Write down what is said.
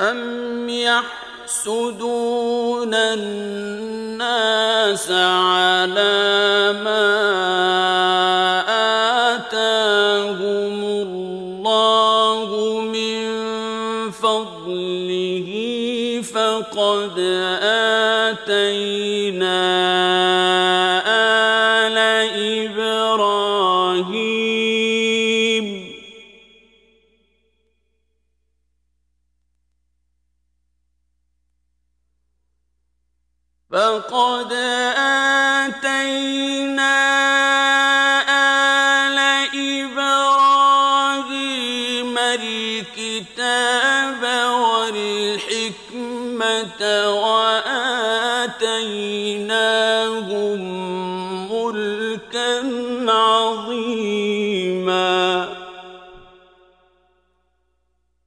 أَمْ يَحْسُدُونَ النَّاسَ عَلَىٰ مَا آتَاهُمُ اللَّهُ مِن فَضْلِهِ فَقَدْ آتَيْنَا آلَ إِبْرَاهِيمَ الْكِتَابَ وَالْحِكْمَةَ وَآتَيْنَاهُم